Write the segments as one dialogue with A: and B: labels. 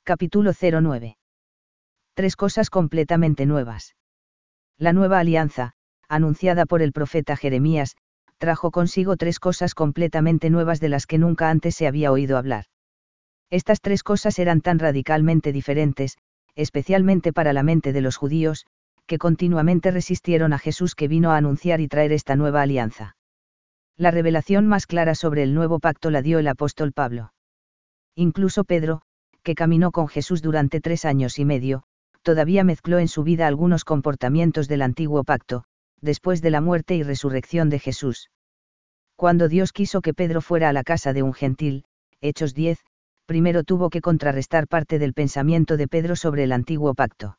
A: Capítulo 09. Tres cosas completamente nuevas. La nueva alianza, anunciada por el profeta Jeremías, trajo consigo tres cosas completamente nuevas de las que nunca antes se había oído hablar. Estas tres cosas eran tan radicalmente diferentes, especialmente para la mente de los judíos, que continuamente resistieron a Jesús que vino a anunciar y traer esta nueva alianza. La revelación más clara sobre el nuevo pacto la dio el apóstol Pablo. Incluso Pedro, que caminó con Jesús durante 3 años y medio, todavía mezcló en su vida algunos comportamientos del antiguo pacto, después de la muerte y resurrección de Jesús. Cuando Dios quiso que Pedro fuera a la casa de un gentil, Hechos 10, primero tuvo que contrarrestar parte del pensamiento de Pedro sobre el antiguo pacto.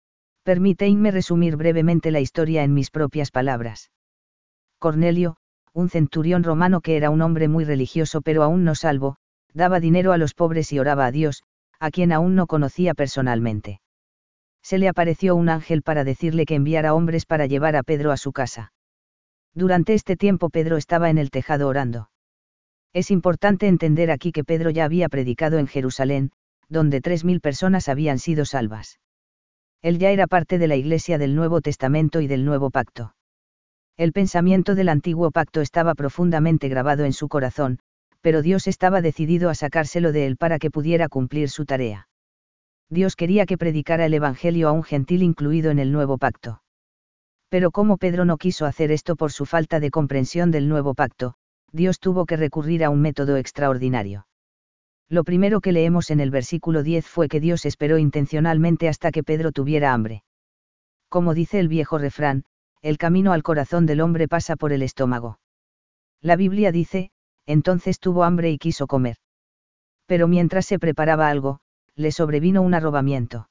A: Permíteme resumir brevemente la historia en mis propias palabras. Cornelio, un centurión romano que era un hombre muy religioso pero aún no salvo, daba dinero a los pobres y oraba a Dios, a quien aún no conocía personalmente. Se le apareció un ángel para decirle que enviara hombres para llevar a Pedro a su casa. Durante este tiempo Pedro estaba en el tejado orando. Es importante entender aquí que Pedro ya había predicado en Jerusalén, donde 3.000 personas habían sido salvas. Él ya era parte de la Iglesia del Nuevo Testamento y del Nuevo Pacto. El pensamiento del Antiguo Pacto estaba profundamente grabado en su corazón, pero Dios estaba decidido a sacárselo de él para que pudiera cumplir su tarea. Dios quería que predicara el Evangelio a un gentil incluido en el Nuevo Pacto. Pero como Pedro no quiso hacer esto por su falta de comprensión del Nuevo Pacto, Dios tuvo que recurrir a un método extraordinario. Lo primero que leemos en el versículo 10 fue que Dios esperó intencionalmente hasta que Pedro tuviera hambre. Como dice el viejo refrán, el camino al corazón del hombre pasa por el estómago. La Biblia dice, entonces tuvo hambre y quiso comer. Pero mientras se preparaba algo, le sobrevino un arrobamiento.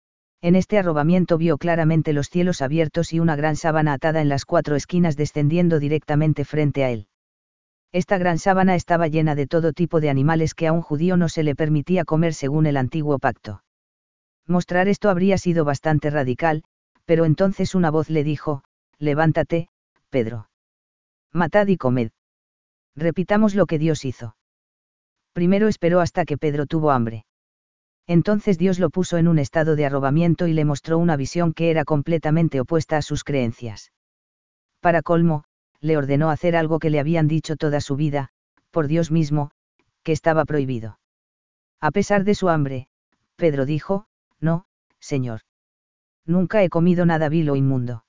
A: En este arrobamiento vio claramente los cielos abiertos y una gran sábana atada en las 4 esquinas descendiendo directamente frente a él. Esta gran sábana estaba llena de todo tipo de animales que a un judío no se le permitía comer según el antiguo pacto. Mostrar esto habría sido bastante radical, pero entonces una voz le dijo, levántate, Pedro. Matad y comed. Repitamos lo que Dios hizo. Primero esperó hasta que Pedro tuvo hambre. Entonces Dios lo puso en un estado de arrobamiento y le mostró una visión que era completamente opuesta a sus creencias. Para colmo, le ordenó hacer algo que le habían dicho toda su vida, por Dios mismo, que estaba prohibido. A pesar de su hambre, Pedro dijo, no, Señor. Nunca he comido nada vil o inmundo.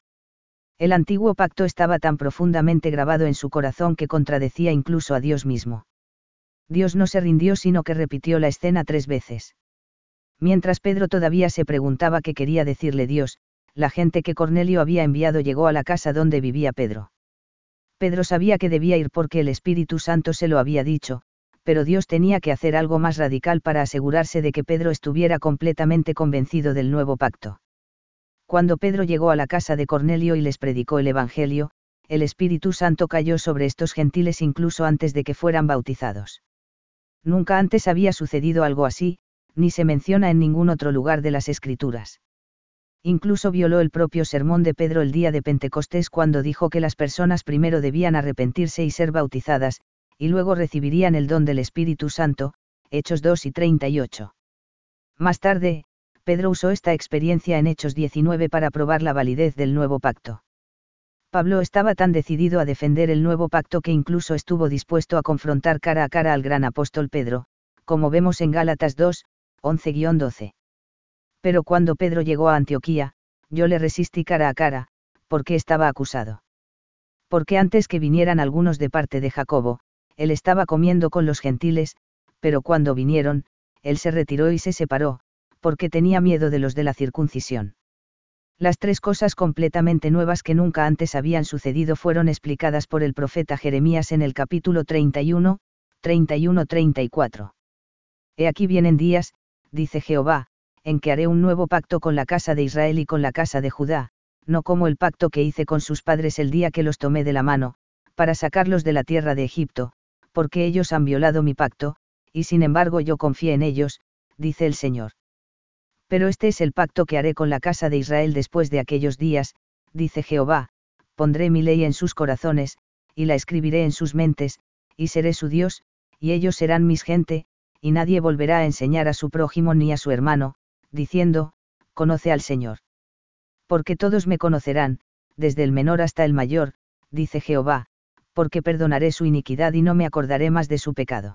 A: El antiguo pacto estaba tan profundamente grabado en su corazón que contradecía incluso a Dios mismo. Dios no se rindió sino que repitió la escena 3 veces. Mientras Pedro todavía se preguntaba qué quería decirle Dios, la gente que Cornelio había enviado llegó a la casa donde vivía Pedro. Pedro sabía que debía ir porque el Espíritu Santo se lo había dicho, pero Dios tenía que hacer algo más radical para asegurarse de que Pedro estuviera completamente convencido del nuevo pacto. Cuando Pedro llegó a la casa de Cornelio y les predicó el Evangelio, el Espíritu Santo cayó sobre estos gentiles incluso antes de que fueran bautizados. Nunca antes había sucedido algo así, ni se menciona en ningún otro lugar de las Escrituras. Incluso violó el propio sermón de Pedro el día de Pentecostés cuando dijo que las personas primero debían arrepentirse y ser bautizadas, y luego recibirían el don del Espíritu Santo, Hechos 2 y 38. Más tarde, Pedro usó esta experiencia en Hechos 19 para probar la validez del nuevo pacto. Pablo estaba tan decidido a defender el nuevo pacto que incluso estuvo dispuesto a confrontar cara a cara al gran apóstol Pedro, como vemos en Gálatas 2, 11-12. Pero cuando Pedro llegó a Antioquía, yo le resistí cara a cara, porque estaba acusado. Porque antes que vinieran algunos de parte de Jacobo, él estaba comiendo con los gentiles, pero cuando vinieron, él se retiró y se separó, porque tenía miedo de los de la circuncisión. Las tres cosas completamente nuevas que nunca antes habían sucedido fueron explicadas por el profeta Jeremías en el capítulo 31, 31-34. He aquí vienen días, dice Jehová, en que haré un nuevo pacto con la casa de Israel y con la casa de Judá, no como el pacto que hice con sus padres el día que los tomé de la mano, para sacarlos de la tierra de Egipto, porque ellos han violado mi pacto, y sin embargo yo confié en ellos, dice el Señor. Pero este es el pacto que haré con la casa de Israel después de aquellos días, dice Jehová, pondré mi ley en sus corazones, y la escribiré en sus mentes, y seré su Dios, y ellos serán mis gente, y nadie volverá a enseñar a su prójimo ni a su hermano, diciendo, conoce al Señor. Porque todos me conocerán, desde el menor hasta el mayor, dice Jehová, porque perdonaré su iniquidad y no me acordaré más de su pecado.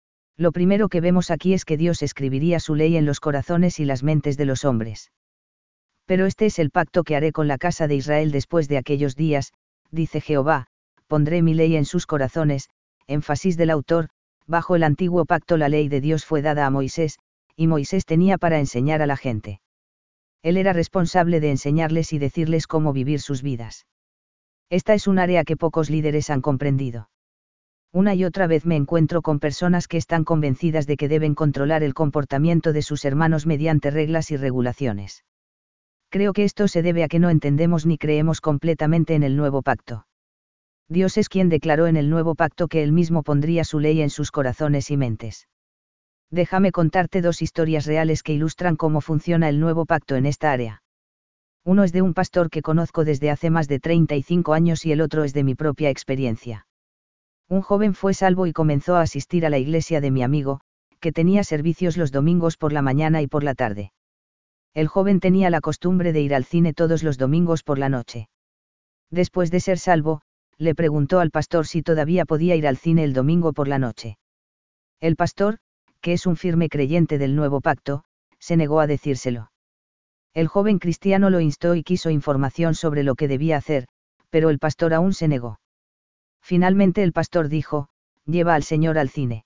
A: Lo primero que vemos aquí es que Dios escribiría su ley en los corazones y las mentes de los hombres. Pero este es el pacto que haré con la casa de Israel después de aquellos días, dice Jehová, pondré mi ley en sus corazones. Énfasis del autor: bajo el antiguo pacto la ley de Dios fue dada a Moisés, y Moisés tenía para enseñar a la gente. Él era responsable de enseñarles y decirles cómo vivir sus vidas. Esta es un área que pocos líderes han comprendido. Una y otra vez me encuentro con personas que están convencidas de que deben controlar el comportamiento de sus hermanos mediante reglas y regulaciones. Creo que esto se debe a que no entendemos ni creemos completamente en el nuevo pacto. Dios es quien declaró en el nuevo pacto que Él mismo pondría su ley en sus corazones y mentes. Déjame contarte dos historias reales que ilustran cómo funciona el nuevo pacto en esta área. Uno es de un pastor que conozco desde hace más de 35 años y el otro es de mi propia experiencia. Un joven fue salvo y comenzó a asistir a la iglesia de mi amigo, que tenía servicios los domingos por la mañana y por la tarde. El joven tenía la costumbre de ir al cine todos los domingos por la noche. Después de ser salvo, le preguntó al pastor si todavía podía ir al cine el domingo por la noche. El pastor, que es un firme creyente del nuevo pacto, se negó a decírselo. El joven cristiano lo instó y quiso información sobre lo que debía hacer, pero el pastor aún se negó. Finalmente el pastor dijo: lleva al Señor al cine.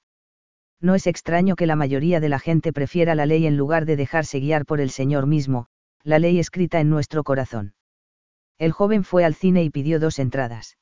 A: No es extraño que la mayoría de la gente prefiera la ley en lugar de dejarse guiar por el Señor mismo, la ley escrita en nuestro corazón. El joven fue al cine y pidió 2 entradas.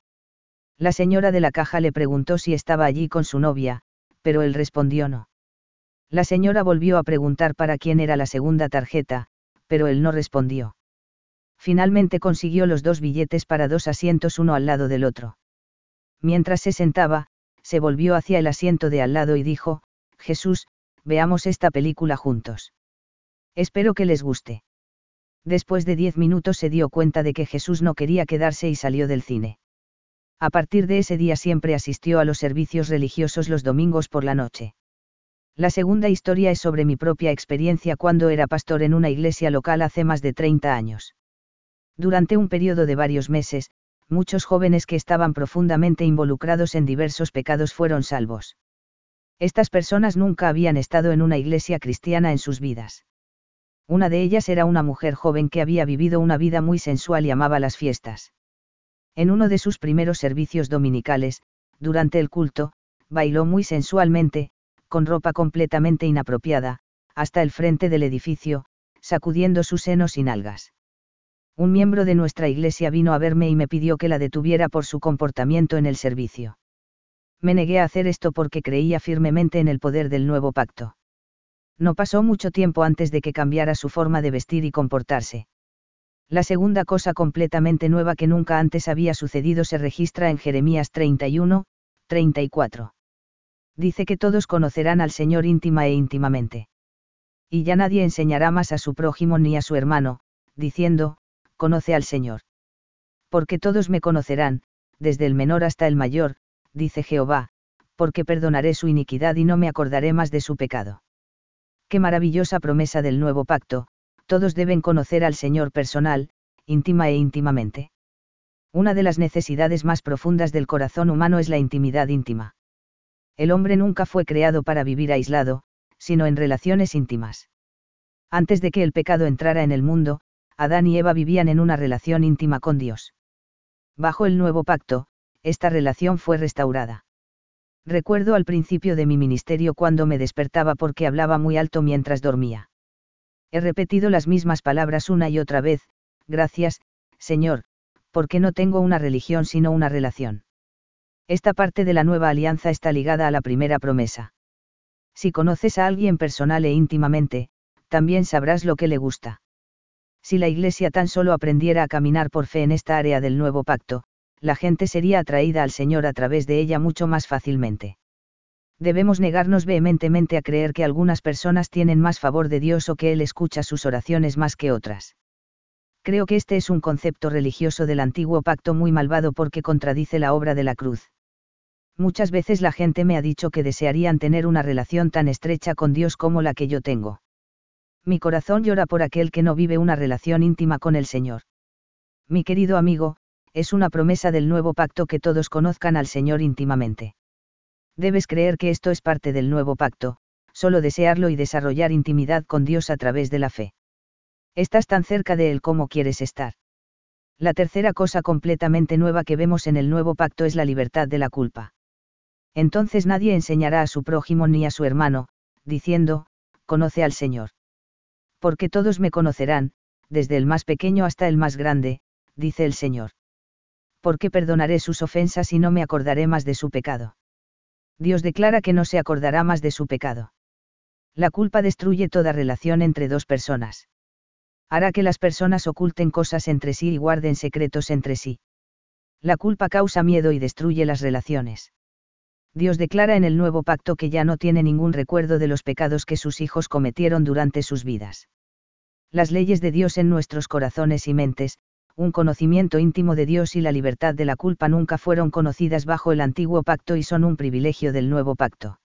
A: La señora de la caja le preguntó si estaba allí con su novia, pero él respondió no. La señora volvió a preguntar para quién era la segunda tarjeta, pero él no respondió. Finalmente consiguió los 2 billetes para 2 asientos uno al lado del otro. Mientras se sentaba, se volvió hacia el asiento de al lado y dijo: Jesús, veamos esta película juntos. Espero que les guste. Después de 10 minutos se dio cuenta de que Jesús no quería quedarse y salió del cine. A partir de ese día siempre asistió a los servicios religiosos los domingos por la noche. La segunda historia es sobre mi propia experiencia cuando era pastor en una iglesia local hace más de 30 años. Durante un periodo de varios meses, muchos jóvenes que estaban profundamente involucrados en diversos pecados fueron salvos. Estas personas nunca habían estado en una iglesia cristiana en sus vidas. Una de ellas era una mujer joven que había vivido una vida muy sensual y amaba las fiestas. En uno de sus primeros servicios dominicales, durante el culto, bailó muy sensualmente, con ropa completamente inapropiada, hasta el frente del edificio, sacudiendo sus senos y nalgas. Un miembro de nuestra iglesia vino a verme y me pidió que la detuviera por su comportamiento en el servicio. Me negué a hacer esto porque creía firmemente en el poder del nuevo pacto. No pasó mucho tiempo antes de que cambiara su forma de vestir y comportarse. La segunda cosa completamente nueva que nunca antes había sucedido se registra en Jeremías 31, 34. Dice que todos conocerán al Señor íntima e íntimamente. Y ya nadie enseñará más a su prójimo ni a su hermano, diciendo, conoce al Señor. Porque todos me conocerán, desde el menor hasta el mayor, dice Jehová, porque perdonaré su iniquidad y no me acordaré más de su pecado. Qué maravillosa promesa del nuevo pacto: todos deben conocer al Señor personal, íntima e íntimamente. Una de las necesidades más profundas del corazón humano es la intimidad íntima. El hombre nunca fue creado para vivir aislado, sino en relaciones íntimas. Antes de que el pecado entrara en el mundo, Adán y Eva vivían en una relación íntima con Dios. Bajo el nuevo pacto, esta relación fue restaurada. Recuerdo al principio de mi ministerio cuando me despertaba porque hablaba muy alto mientras dormía. He repetido las mismas palabras una y otra vez: gracias, Señor, porque no tengo una religión sino una relación. Esta parte de la nueva alianza está ligada a la primera promesa. Si conoces a alguien personal e íntimamente, también sabrás lo que le gusta. Si la Iglesia tan solo aprendiera a caminar por fe en esta área del nuevo pacto, la gente sería atraída al Señor a través de ella mucho más fácilmente. Debemos negarnos vehementemente a creer que algunas personas tienen más favor de Dios o que Él escucha sus oraciones más que otras. Creo que este es un concepto religioso del antiguo pacto muy malvado porque contradice la obra de la cruz. Muchas veces la gente me ha dicho que desearían tener una relación tan estrecha con Dios como la que yo tengo. Mi corazón llora por aquel que no vive una relación íntima con el Señor. Mi querido amigo, es una promesa del nuevo pacto que todos conozcan al Señor íntimamente. Debes creer que esto es parte del nuevo pacto, solo desearlo y desarrollar intimidad con Dios a través de la fe. Estás tan cerca de Él como quieres estar. La tercera cosa completamente nueva que vemos en el nuevo pacto es la libertad de la culpa. Entonces nadie enseñará a su prójimo ni a su hermano, diciendo, conoce al Señor. Porque todos me conocerán, desde el más pequeño hasta el más grande, dice el Señor. Porque perdonaré sus ofensas y no me acordaré más de su pecado. Dios declara que no se acordará más de su pecado. La culpa destruye toda relación entre dos personas. Hará que las personas oculten cosas entre sí y guarden secretos entre sí. La culpa causa miedo y destruye las relaciones. Dios declara en el nuevo pacto que ya no tiene ningún recuerdo de los pecados que sus hijos cometieron durante sus vidas. Las leyes de Dios en nuestros corazones y mentes, un conocimiento íntimo de Dios y la libertad de la culpa nunca fueron conocidas bajo el antiguo pacto y son un privilegio del nuevo pacto.